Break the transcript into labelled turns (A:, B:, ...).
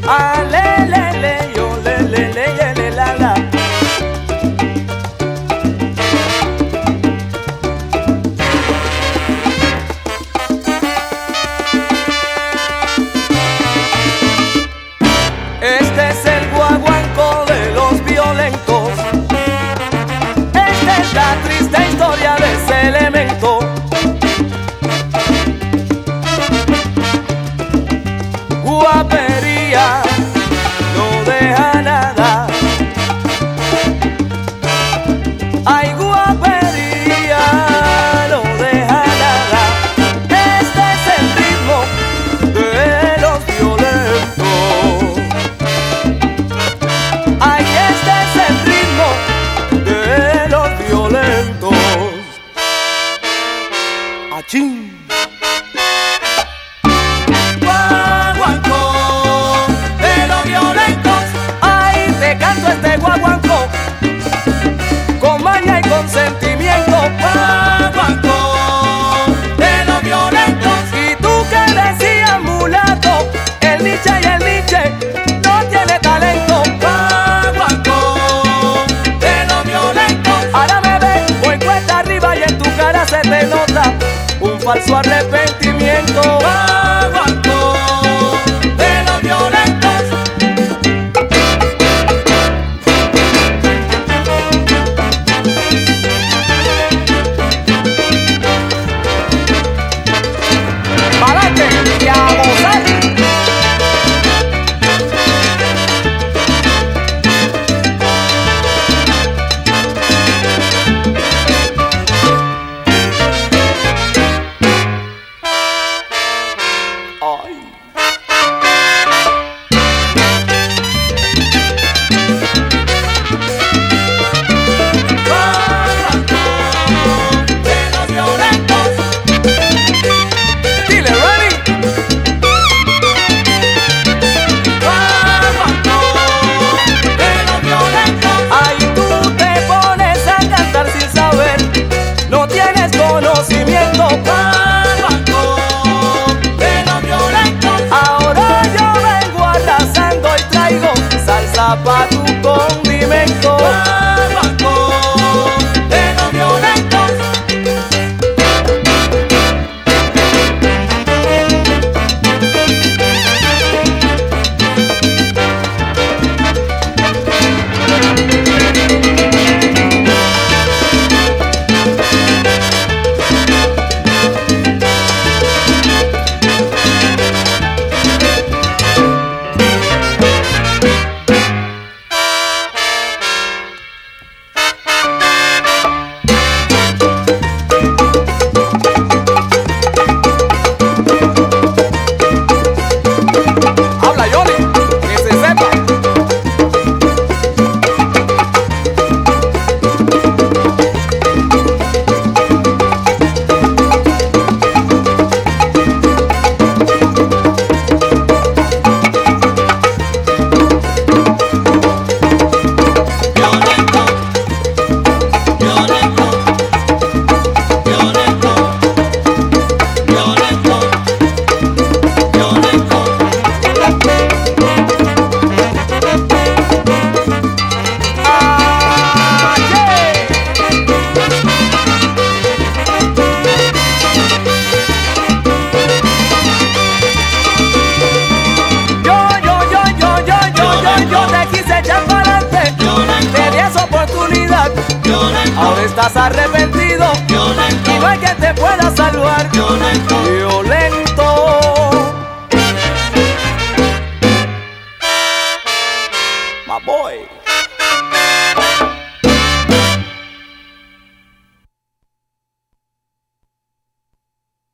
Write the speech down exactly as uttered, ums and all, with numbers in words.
A: Ah, le, le, le, yo, le, le, le, le, le, la, la. Este es el guaguanco de los violentos. Esta es la triste historia de ese elemento. Guapería no deja nada. Ay, guapería no deja nada. Este es el ritmo de los violentos. Ay, este es el ritmo de los violentos. ¡Achín! Este guaguanco con maña y con sentimiento, guaguanco de los violentos. Y tú que decías mulato, el Nietzsche y el Nietzsche no tiene talento, guaguanco de los violentos. Ahora me ves, voy cuesta arriba y en tu cara se te nota un falso arrepentimiento, guaguanco de los violentos. Conocimiento, guaguanco de los violentos. Ahora yo vengo arrasando y traigo salsa pa' tu condimento, guaguanco de los violentos. Ahora estás arrepentido, violento, y no hay que te